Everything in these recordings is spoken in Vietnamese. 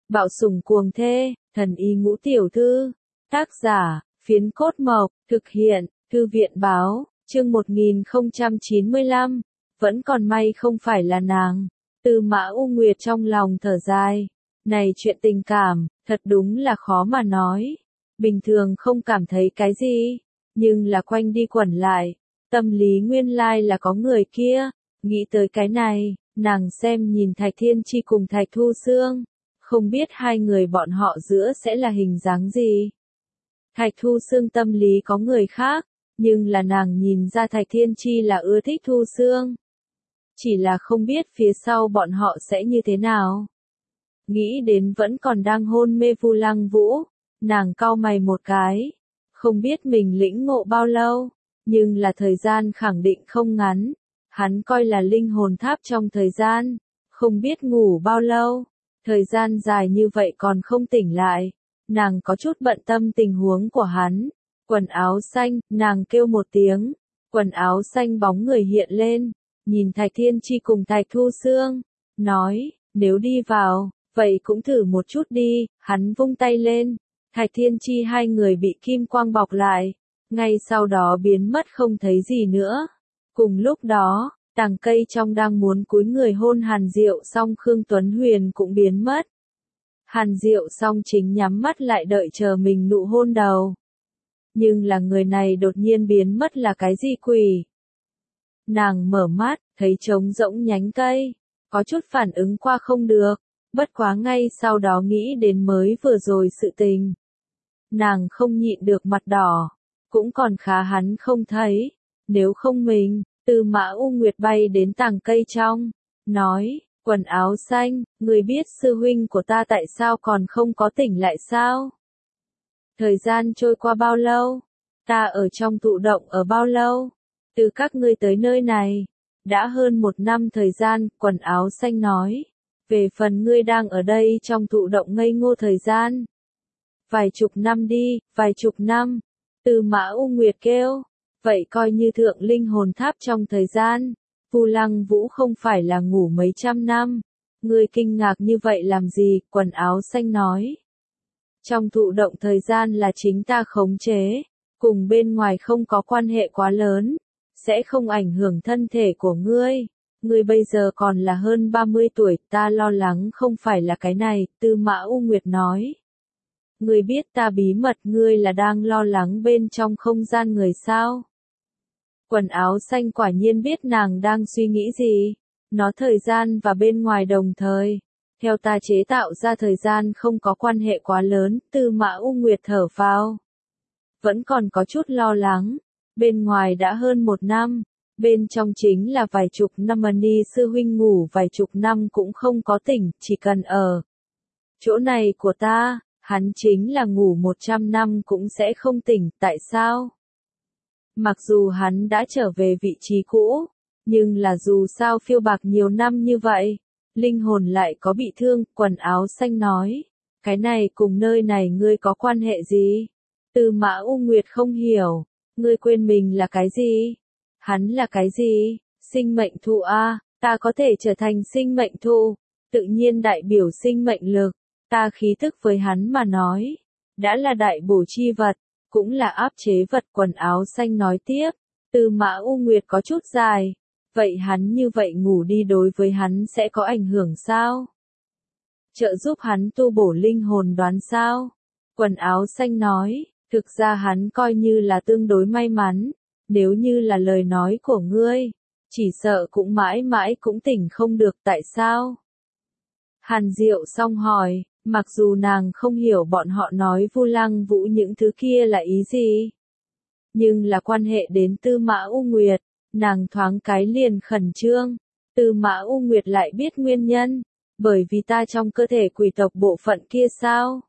Bạo sủng cuồng thê, thần y ngũ tiểu thư. Tác giả, Phiến Cốt Mộc, thực hiện, Thư viện báo, chương 1095. Vẫn còn may không phải là nàng. Tư Mã U Nguyệt trong lòng thở dài. Này chuyện tình cảm, thật đúng là khó mà nói. Bình thường không cảm thấy cái gì, nhưng là quanh đi quẩn lại. Tâm lý nguyên lai là có người kia. Nghĩ tới cái này, nàng xem nhìn Thạch Thiên Chi cùng Thạch Thu Xương. Không biết hai người bọn họ giữa sẽ là hình dáng gì. Thạch Thu Xương tâm lý có người khác, nhưng là nàng nhìn ra Thạch Thiên Chi là ưa thích Thu Xương. Chỉ là không biết phía sau bọn họ sẽ như thế nào. Nghĩ đến vẫn còn đang hôn mê Vu Lăng Vũ, nàng cau mày một cái. Không biết mình lĩnh ngộ bao lâu, nhưng là thời gian khẳng định không ngắn. Hắn coi là linh hồn tháp trong thời gian, không biết ngủ bao lâu. Thời gian dài như vậy còn không tỉnh lại. Nàng có chút bận tâm tình huống của hắn. Quần áo xanh, nàng kêu một tiếng. Quần áo xanh bóng người hiện lên. Nhìn Thạch Thiên Chi cùng Thạch Thu Xương. Nói, nếu đi vào, vậy cũng thử một chút đi. Hắn vung tay lên. Thạch Thiên Chi hai người bị kim quang bọc lại. Ngay sau đó biến mất không thấy gì nữa. Cùng lúc đó, tàng cây trong đang muốn cúi người hôn Hàn Diệu xong Khương Tuấn Huyền cũng biến mất. Hàn Diệu xong chính nhắm mắt lại đợi chờ mình nụ hôn đầu. Nhưng là người này đột nhiên biến mất là cái gì quỷ? Nàng mở mắt, thấy trống rỗng nhánh cây. Có chút phản ứng qua không được. Bất quá ngay sau đó nghĩ đến mới vừa rồi sự tình. Nàng không nhịn được mặt đỏ. Cũng còn khá hắn không thấy. Nếu không mình, Tư Mã U Nguyệt bay đến tàng cây trong. Nói, quần áo xanh, người biết sư huynh của ta tại sao còn không có tỉnh lại sao? Thời gian trôi qua bao lâu? Ta ở trong tụ động ở bao lâu? Từ các ngươi tới nơi này, đã hơn 1 năm thời gian, quần áo xanh nói. Về phần ngươi đang ở đây trong tụ động ngây ngô thời gian. Vài chục năm đi, vài chục năm. Tư Mã U Nguyệt kêu. Vậy coi như thượng linh hồn tháp trong thời gian. Vu Lăng Vũ không phải là ngủ mấy trăm năm. Ngươi kinh ngạc như vậy làm gì? Quần áo xanh nói. Trong thụ động thời gian là chính ta khống chế. Cùng bên ngoài không có quan hệ quá lớn. Sẽ không ảnh hưởng thân thể của ngươi. Ngươi bây giờ còn là hơn 30 tuổi. Ta lo lắng không phải là cái này. Tư Mã U Nguyệt nói. Ngươi biết ta bí mật ngươi là đang lo lắng bên trong không gian người sao? Quần áo xanh quả nhiên biết nàng đang suy nghĩ gì. Nó thời gian và bên ngoài đồng thời. Theo ta chế tạo ra thời gian không có quan hệ quá lớn. Tư Mã U Nguyệt thở phào. Vẫn còn có chút lo lắng. Bên ngoài đã hơn 1 năm. Bên trong chính là vài chục năm Ni sư huynh ngủ vài chục năm cũng không có tỉnh. Chỉ cần ở chỗ này của ta, hắn chính là ngủ 100 năm cũng sẽ không tỉnh. Tại sao? Mặc dù hắn đã trở về vị trí cũ, nhưng là dù sao phiêu bạc nhiều năm như vậy, linh hồn lại có bị thương. Quần áo xanh nói, cái này cùng nơi này ngươi có quan hệ gì? Tư Mã U Nguyệt không hiểu, ngươi quên mình là cái gì? Hắn là cái gì? Sinh mệnh thụ a, ta có thể trở thành sinh mệnh thụ, tự nhiên đại biểu sinh mệnh lực, ta khí thức với hắn mà nói, đã là đại bổ chi vật. Cũng là áp chế vật. Quần áo xanh nói tiếp. Tư Mã U Nguyệt có chút dài. Vậy hắn như vậy ngủ đi đối với hắn sẽ có ảnh hưởng sao? Trợ giúp hắn tu bổ linh hồn đoán sao? Quần áo xanh nói. Thực ra hắn coi như là tương đối may mắn. Nếu như là lời nói của ngươi, chỉ sợ cũng mãi mãi cũng tỉnh không được. Tại sao? Hàn Diệu xong hỏi. Mặc dù nàng không hiểu bọn họ nói Vu Lăng Vũ những thứ kia là ý gì. Nhưng là quan hệ đến Tư Mã U Nguyệt, nàng thoáng cái liền khẩn trương. Tư Mã U Nguyệt lại biết nguyên nhân, bởi vì ta trong cơ thể quỷ tộc bộ phận kia sao?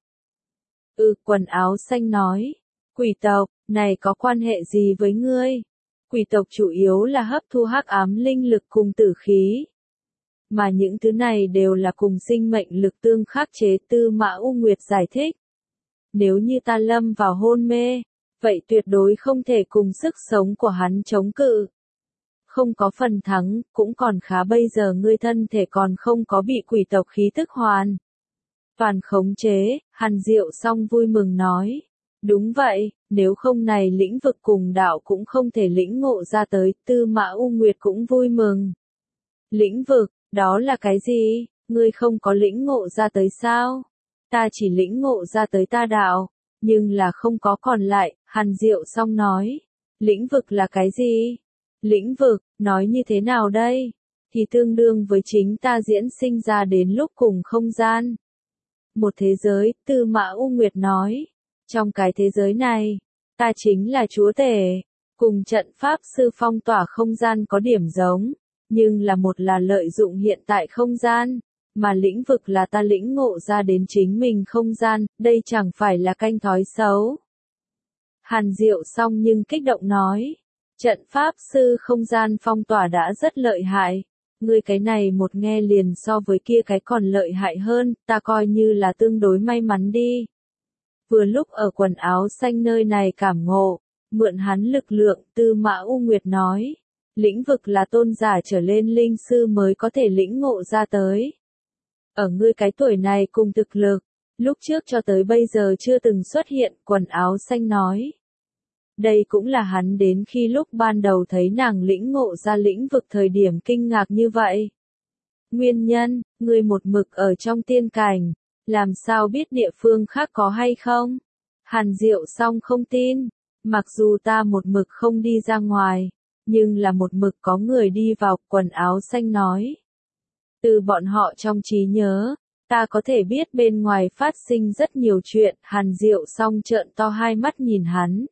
Quần áo xanh nói. Quỷ tộc, này có quan hệ gì với ngươi? Quỷ tộc chủ yếu là hấp thu hắc ám linh lực cùng tử khí. Mà những thứ này đều là cùng sinh mệnh lực tương khắc chế. Tư Mã U Nguyệt giải thích. Nếu như ta lâm vào hôn mê, vậy tuyệt đối không thể cùng sức sống của hắn chống cự. Không có phần thắng, cũng còn khá bây giờ ngươi thân thể còn không có bị quỷ tộc khí tức hoàn. Toàn khống chế, Hàn Diệu Song vui mừng nói. Đúng vậy, nếu không này lĩnh vực cùng đạo cũng không thể lĩnh ngộ ra tới, Tư Mã U Nguyệt cũng vui mừng. Lĩnh vực, đó là cái gì? Ngươi không có lĩnh ngộ ra tới sao? Ta chỉ lĩnh ngộ ra tới ta đạo, nhưng là không có còn lại, Hàn Diệu Song nói. Lĩnh vực là cái gì? Lĩnh vực, nói như thế nào đây? Thì tương đương với chính ta diễn sinh ra đến lúc cùng không gian. Một thế giới, Tư Mã U Nguyệt nói. Trong cái thế giới này, ta chính là chúa tể, cùng trận pháp sư phong tỏa không gian có điểm giống, nhưng là một là lợi dụng hiện tại không gian, mà lĩnh vực là ta lĩnh ngộ ra đến chính mình không gian, đây chẳng phải là canh thói xấu. Hàn Diệu Song nhưng kích động nói, trận pháp sư không gian phong tỏa đã rất lợi hại. Ngươi cái này một nghe liền so với kia cái còn lợi hại hơn, ta coi như là tương đối may mắn đi. Vừa lúc ở quần áo xanh nơi này cảm ngộ, mượn hắn lực lượng, Tư Mã U Nguyệt nói. Lĩnh vực là tôn giả trở lên linh sư mới có thể lĩnh ngộ ra tới. Ở ngươi cái tuổi này cùng thực lực, lúc trước cho tới bây giờ chưa từng xuất hiện, quần áo xanh nói. Đây cũng là hắn đến khi lúc ban đầu thấy nàng lĩnh ngộ ra lĩnh vực thời điểm kinh ngạc như vậy. Nguyên nhân, ngươi một mực ở trong tiên cảnh, làm sao biết địa phương khác có hay không? Hàn Diệu Song không tin, mặc dù ta một mực không đi ra ngoài, nhưng là một mực có người đi vào, quần áo xanh nói. Từ bọn họ trong trí nhớ, ta có thể biết bên ngoài phát sinh rất nhiều chuyện, Hàn Diệu Song trợn to hai mắt nhìn hắn.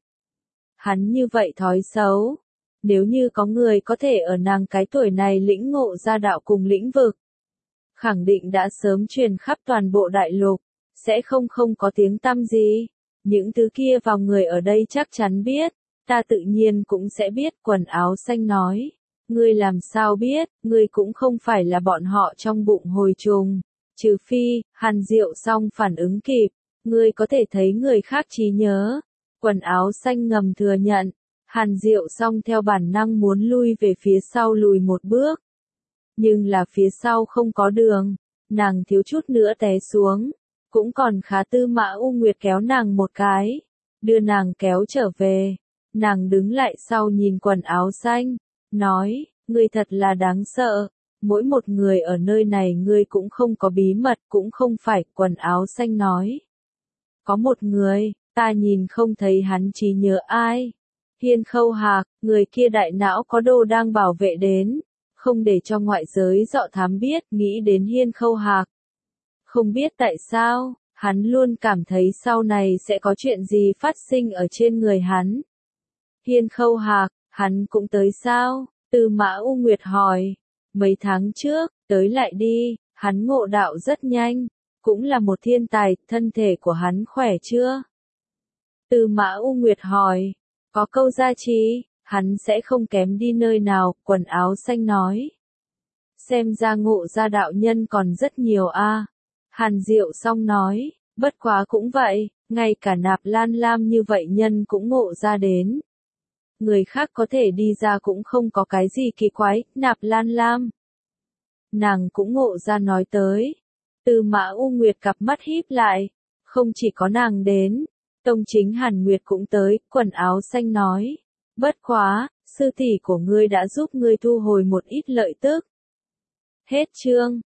Hắn như vậy thói xấu. Nếu như có người có thể ở nàng cái tuổi này lĩnh ngộ ra đạo cùng lĩnh vực, khẳng định đã sớm truyền khắp toàn bộ đại lục, sẽ không có tiếng tăm gì. Những thứ kia vào người ở đây chắc chắn biết, ta tự nhiên cũng sẽ biết, quần áo xanh nói. Ngươi làm sao biết, ngươi cũng không phải là bọn họ trong bụng hồi trùng. Trừ phi, Hàn Diệu Song phản ứng kịp, ngươi có thể thấy người khác trí nhớ. Quần áo xanh ngầm thừa nhận, Hàn Diệu Song theo bản năng muốn lui về phía sau lùi một bước. Nhưng là phía sau không có đường, nàng thiếu chút nữa té xuống, cũng còn khá Tư Mã U Nguyệt kéo nàng một cái, đưa nàng kéo trở về. Nàng đứng lại sau nhìn quần áo xanh, nói, ngươi thật là đáng sợ, mỗi một người ở nơi này ngươi cũng không có bí mật, cũng không phải, quần áo xanh nói. Có một người, ta nhìn không thấy hắn trí nhớ ai. Hiên Khâu Hạc, người kia đại não có đồ đang bảo vệ đến, không để cho ngoại giới dọ thám biết, nghĩ đến Hiên Khâu Hạc. Không biết tại sao, hắn luôn cảm thấy sau này sẽ có chuyện gì phát sinh ở trên người hắn. Hiên Khâu Hạc, hắn cũng tới sao? Tư Mã U Nguyệt hỏi. Mấy tháng trước, tới lại đi, hắn ngộ đạo rất nhanh, cũng là một thiên tài, thân thể của hắn khỏe chưa? Tư Mã U Nguyệt hỏi. Có câu gia trì, hắn sẽ không kém đi nơi nào, quần áo xanh nói. Xem ra ngộ ra đạo nhân còn rất nhiều a. Hàn Diệu Song nói, bất quá cũng vậy, ngay cả Nạp Lan Lam như vậy nhân cũng ngộ ra đến. Người khác có thể đi ra cũng không có cái gì kỳ quái, Nạp Lan Lam. Nàng cũng ngộ ra nói tới. Tư Mã U Nguyệt cặp mắt híp lại, không chỉ có nàng đến. Tông chính Hàn Nguyệt cũng tới, quần áo xanh nói. Bất quá, sư tỷ của ngươi đã giúp ngươi thu hồi một ít lợi tức. Hết chương.